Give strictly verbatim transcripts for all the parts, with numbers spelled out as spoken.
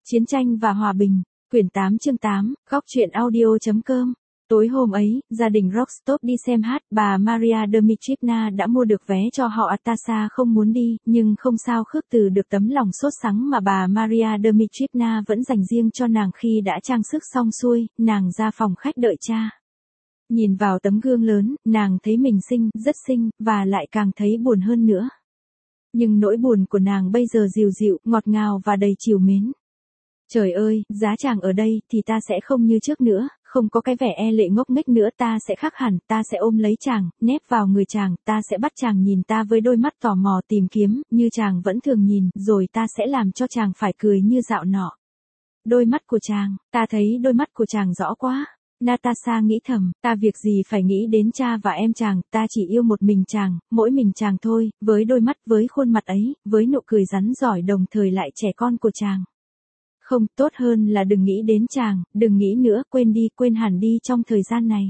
Chiến tranh và hòa bình, quyển tám chương tám, góc truyện audio chấm com. Tối hôm ấy, gia đình Rostov đi xem hát, bà Maria Dmitrievna đã mua được vé cho họ. Atasa không muốn đi, nhưng không sao khước từ được tấm lòng sốt sắng mà bà Maria Dmitrievna vẫn dành riêng cho nàng. Khi đã trang sức xong xuôi, nàng ra phòng khách đợi cha. Nhìn vào tấm gương lớn, nàng thấy mình xinh, rất xinh, và lại càng thấy buồn hơn nữa. Nhưng nỗi buồn của nàng bây giờ dịu dịu, ngọt ngào và đầy trìu mến. Trời ơi, giá chàng ở đây thì ta sẽ không như trước nữa, không có cái vẻ e lệ ngốc nghếch nữa, ta sẽ khác hẳn, ta sẽ ôm lấy chàng, nép vào người chàng, ta sẽ bắt chàng nhìn ta với đôi mắt tò mò tìm kiếm, như chàng vẫn thường nhìn, rồi ta sẽ làm cho chàng phải cười như dạo nọ. Đôi mắt của chàng, ta thấy đôi mắt của chàng rõ quá. Natasha nghĩ thầm, ta việc gì phải nghĩ đến cha và em chàng, ta chỉ yêu một mình chàng, mỗi mình chàng thôi, với đôi mắt, với khuôn mặt ấy, với nụ cười rắn giỏi đồng thời lại trẻ con của chàng. Không, tốt hơn là đừng nghĩ đến chàng, đừng nghĩ nữa, quên đi, quên hẳn đi trong thời gian này.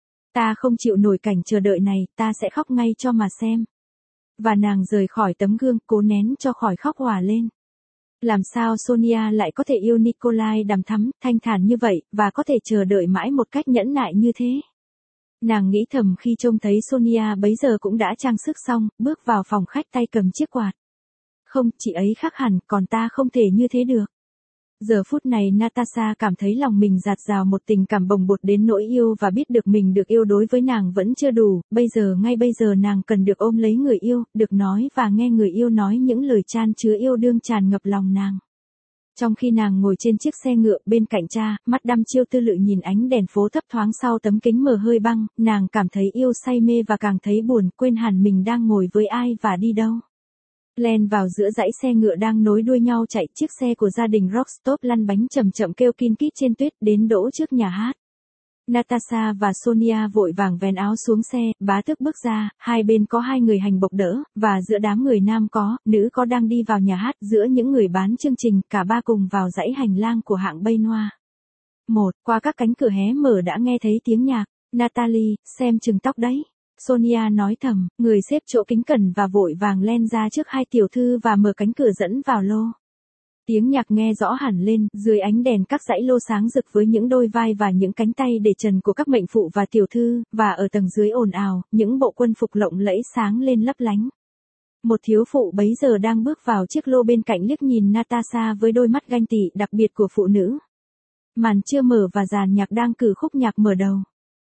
Ta không chịu nổi cảnh chờ đợi này, ta sẽ khóc ngay cho mà xem. Và nàng rời khỏi tấm gương, cố nén cho khỏi khóc òa lên. Làm sao Sonia lại có thể yêu Nikolai đằm thắm, thanh thản như vậy, và có thể chờ đợi mãi một cách nhẫn nại như thế? Nàng nghĩ thầm khi trông thấy Sonia bấy giờ cũng đã trang sức xong, bước vào phòng khách tay cầm chiếc quạt. Không, chị ấy khác hẳn, còn ta không thể như thế được. Giờ phút này Natasha cảm thấy lòng mình dạt dào một tình cảm bồng bột đến nỗi yêu và biết được mình được yêu đối với nàng vẫn chưa đủ, bây giờ ngay bây giờ nàng cần được ôm lấy người yêu, được nói và nghe người yêu nói những lời chan chứa yêu đương tràn ngập lòng nàng. Trong khi nàng ngồi trên chiếc xe ngựa bên cạnh cha, mắt đăm chiêu tư lự nhìn ánh đèn phố thấp thoáng sau tấm kính mờ hơi băng, nàng cảm thấy yêu say mê và càng thấy buồn, quên hẳn mình đang ngồi với ai và đi đâu. Len vào giữa dãy xe ngựa đang nối đuôi nhau chạy, chiếc xe của gia đình Rostov lăn bánh chậm chậm kêu kin kít trên tuyết, đến đỗ trước nhà hát. Natasha và Sonia vội vàng vén áo xuống xe, bá tước bước ra, hai bên có hai người hành bộc đỡ, và giữa đám người nam có, nữ có đang đi vào nhà hát, giữa những người bán chương trình, cả ba cùng vào dãy hành lang của hạng Bay Noa. Một, qua các cánh cửa hé mở đã nghe thấy tiếng nhạc. Natalie, xem chừng tóc đấy. Sonia nói thầm, người xếp chỗ kính cẩn và vội vàng len ra trước hai tiểu thư và mở cánh cửa dẫn vào lô. Tiếng nhạc nghe rõ hẳn lên, dưới ánh đèn các dãy lô sáng rực với những đôi vai và những cánh tay để trần của các mệnh phụ và tiểu thư, và ở tầng dưới ồn ào, những bộ quân phục lộng lẫy sáng lên lấp lánh. Một thiếu phụ bấy giờ đang bước vào chiếc lô bên cạnh liếc nhìn Natasha với đôi mắt ganh tị đặc biệt của phụ nữ. Màn chưa mở và dàn nhạc đang cử khúc nhạc mở đầu.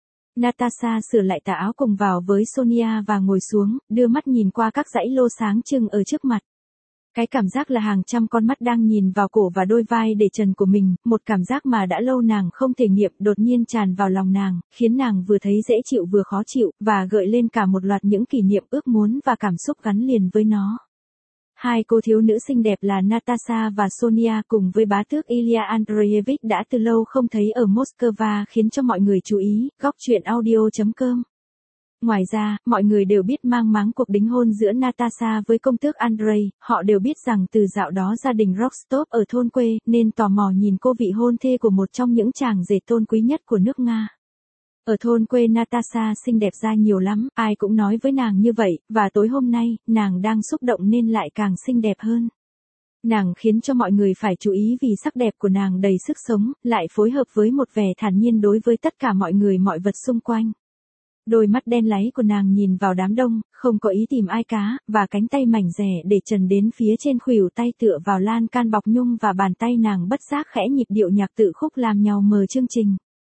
Natasha sửa lại tà áo cùng vào với Sonia và ngồi xuống, đưa mắt nhìn qua các dãy lô sáng trưng ở trước mặt. Cái cảm giác là hàng trăm con mắt đang nhìn vào cổ và đôi vai để trần của mình, một cảm giác mà đã lâu nàng không thể nghiệm đột nhiên tràn vào lòng nàng, khiến nàng vừa thấy dễ chịu vừa khó chịu, và gợi lên cả một loạt những kỷ niệm ước muốn và cảm xúc gắn liền với nó. Hai cô thiếu nữ xinh đẹp là Natasha và Sonia cùng với bá tước Ilya Andreevich đã từ lâu không thấy ở Moscow khiến cho mọi người chú ý, góc truyện audio chấm com. Ngoài ra, mọi người đều biết mang máng cuộc đính hôn giữa Natasha với công tước Andrei, họ đều biết rằng từ dạo đó gia đình Rostov ở thôn quê, nên tò mò nhìn cô vị hôn thê của một trong những chàng rể tôn quý nhất của nước Nga. Ở thôn quê Natasha xinh đẹp ra nhiều lắm, ai cũng nói với nàng như vậy, và tối hôm nay, nàng đang xúc động nên lại càng xinh đẹp hơn. Nàng khiến cho mọi người phải chú ý vì sắc đẹp của nàng đầy sức sống, lại phối hợp với một vẻ thản nhiên đối với tất cả mọi người mọi vật xung quanh. Đôi mắt đen láy của nàng nhìn vào đám đông, không có ý tìm ai cá, và cánh tay mảnh dẻ để trần đến phía trên khuỷu tay tựa vào lan can bọc nhung và bàn tay nàng bất giác khẽ nhịp điệu nhạc tự khúc làm nhàu mờ chương trình.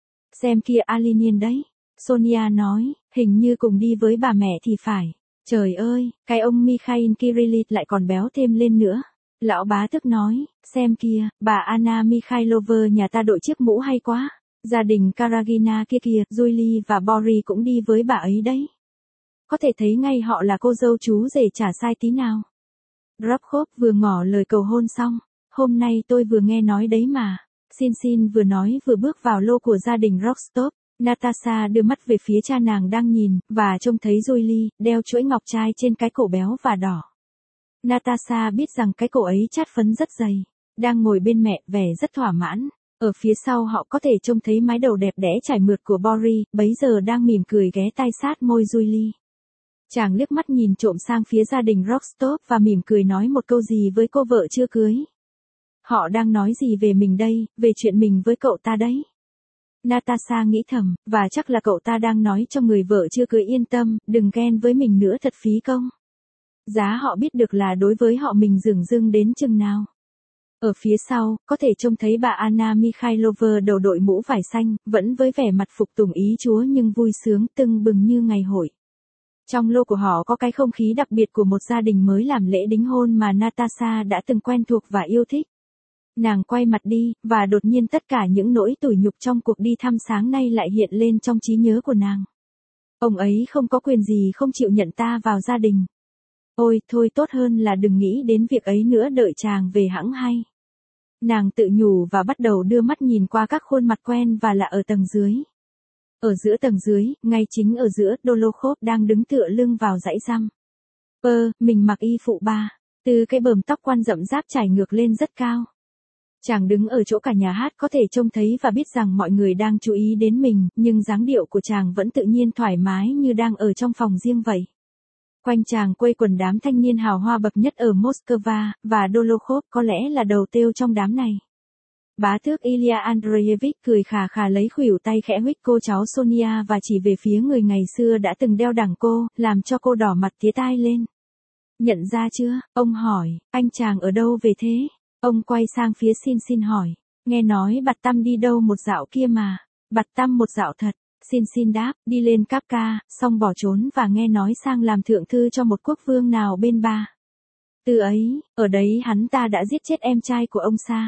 Xem kia Alinian đấy, Sonia nói, hình như cùng đi với bà mẹ thì phải. Trời ơi, cái ông Mikhail Kirilit lại còn béo thêm lên nữa. Lão bá tước nói, xem kia, bà Anna Mikhailovna nhà ta đội chiếc mũ hay quá. Gia đình Karagina kia kìa, Julie và Boris cũng đi với bà ấy đấy. Có thể thấy ngay họ là cô dâu chú rể chả sai tí nào. Dropkov vừa ngỏ lời cầu hôn xong, hôm nay tôi vừa nghe nói đấy mà. Xin xin vừa nói vừa bước vào lô của gia đình Rostov. Natasha đưa mắt về phía cha nàng đang nhìn, và trông thấy Julie, đeo chuỗi ngọc trai trên cái cổ béo và đỏ. Natasha biết rằng cái cổ ấy chát phấn rất dày. Đang ngồi bên mẹ, vẻ rất thỏa mãn. Ở phía sau họ có thể trông thấy mái đầu đẹp đẽ trải mượt của Boris, bấy giờ đang mỉm cười ghé tai sát môi Julie. Chàng liếc mắt nhìn trộm sang phía gia đình Rostov và mỉm cười nói một câu gì với cô vợ chưa cưới. Họ đang nói gì về mình đây, về chuyện mình với cậu ta đấy. Natasha nghĩ thầm, và chắc là cậu ta đang nói cho người vợ chưa cưới yên tâm, đừng ghen với mình nữa thật phí công. Giá họ biết được là đối với họ mình dửng dưng đến chừng nào. Ở phía sau, có thể trông thấy bà Anna Mikhailova đầu đội mũ vải xanh, vẫn với vẻ mặt phục tùng ý Chúa nhưng vui sướng tưng bừng như ngày hội. Trong lô của họ có cái không khí đặc biệt của một gia đình mới làm lễ đính hôn mà Natasha đã từng quen thuộc và yêu thích. Nàng quay mặt đi, và đột nhiên tất cả những nỗi tủi nhục trong cuộc đi thăm sáng nay lại hiện lên trong trí nhớ của nàng. Ông ấy không có quyền gì không chịu nhận ta vào gia đình. Ôi, thôi tốt hơn là đừng nghĩ đến việc ấy nữa, đợi chàng về hẵng hay. Nàng tự nhủ và bắt đầu đưa mắt nhìn qua các khuôn mặt quen và lạ ở tầng dưới. Ở giữa tầng dưới, ngay chính ở giữa, Dolokhov đang đứng tựa lưng vào dãy răm. Pơ, mình mặc y phụ ba. Từ cái bờm tóc quan rậm ráp trải ngược lên rất cao. Chàng đứng ở chỗ cả nhà hát có thể trông thấy và biết rằng mọi người đang chú ý đến mình, nhưng dáng điệu của chàng vẫn tự nhiên thoải mái như đang ở trong phòng riêng vậy. Quanh chàng quây quần đám thanh niên hào hoa bậc nhất ở Moscow, và Dolokhov có lẽ là đầu têu trong đám này. Bá tước Ilya Andreyevich cười khà khà lấy khuỷu tay khẽ huých cô cháu Sonia và chỉ về phía người ngày xưa đã từng đeo đẳng cô, làm cho cô đỏ mặt tía tai lên. Nhận ra chưa? Ông hỏi, anh chàng ở đâu về thế? Ông quay sang phía Xin Xin hỏi, nghe nói Bạt Tăm đi đâu một dạo kia mà. Bạt Tăm một dạo thật. Xin Xin đáp, đi lên Kafka, xong bỏ trốn và nghe nói sang làm thượng thư cho một quốc vương nào bên ba. Từ ấy, ở đấy hắn ta đã giết chết em trai của ông Sa.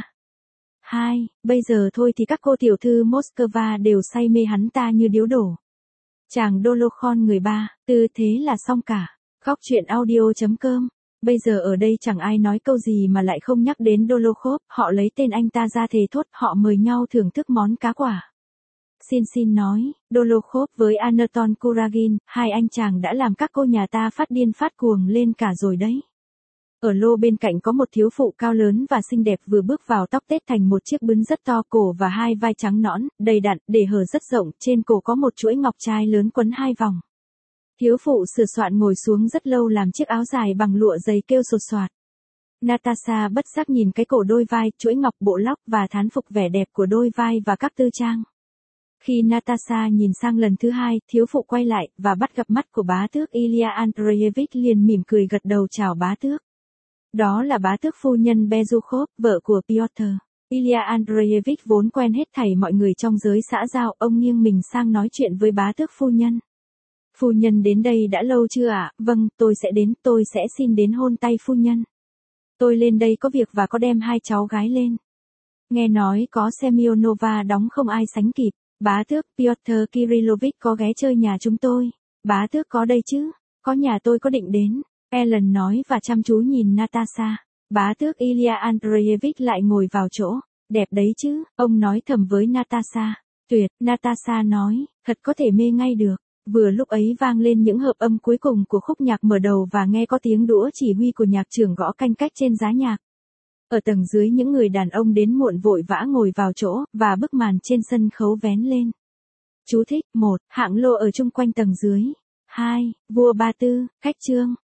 Hai, bây giờ thôi thì các cô tiểu thư Moscow đều say mê hắn ta như điếu đổ. Chàng Dolokhov người ba, tư thế là xong cả. Góc truyện audio chấm com. Bây giờ ở đây chẳng ai nói câu gì mà lại không nhắc đến Dolokhov, họ lấy tên anh ta ra thề thốt, họ mời nhau thưởng thức món cá quả. Xin Xin nói, Dolokhov với Anatol Kuragin, hai anh chàng đã làm các cô nhà ta phát điên phát cuồng lên cả rồi đấy. Ở lô bên cạnh có một thiếu phụ cao lớn và xinh đẹp vừa bước vào, tóc tết thành một chiếc bướm rất to, cổ và hai vai trắng nõn, đầy đặn, để hở rất rộng, trên cổ có một chuỗi ngọc trai lớn quấn hai vòng. Thiếu phụ sửa soạn ngồi xuống rất lâu làm chiếc áo dài bằng lụa dày kêu sột soạt. Natasha bất giác nhìn cái cổ, đôi vai, chuỗi ngọc, bộ lóc và thán phục vẻ đẹp của đôi vai và các tư trang. Khi Natasha nhìn sang lần thứ hai, thiếu phụ quay lại và bắt gặp mắt của bá tước Ilya Andreyevich, liền mỉm cười gật đầu chào bá tước. Đó là bá tước phu nhân Bezukhov, vợ của Piotr. Ilya Andreyevich vốn quen hết thảy mọi người trong giới xã giao, ông nghiêng mình sang nói chuyện với bá tước phu nhân. Phu nhân đến đây đã lâu chưa ạ? À? Vâng, tôi sẽ đến, tôi sẽ xin đến hôn tay phu nhân. Tôi lên đây có việc và có đem hai cháu gái lên. Nghe nói có Semyonova đóng không ai sánh kịp. Bá tước Piotr Kirillovich có ghé chơi nhà chúng tôi. Bá tước có đây chứ? Có, nhà tôi có định đến. Ellen nói và chăm chú nhìn Natasha. Bá tước Ilya Andreyevich lại ngồi vào chỗ. Đẹp đấy chứ, ông nói thầm với Natasha. Tuyệt, Natasha nói, thật có thể mê ngay được. Vừa lúc ấy vang lên những hợp âm cuối cùng của khúc nhạc mở đầu và nghe có tiếng đũa chỉ huy của nhạc trưởng gõ canh cách trên giá nhạc. Ở tầng dưới những người đàn ông đến muộn vội vã ngồi vào chỗ, và bức màn trên sân khấu vén lên. Chú thích, một, hạng lô ở chung quanh tầng dưới. hai, vua Ba Tư, khách trương.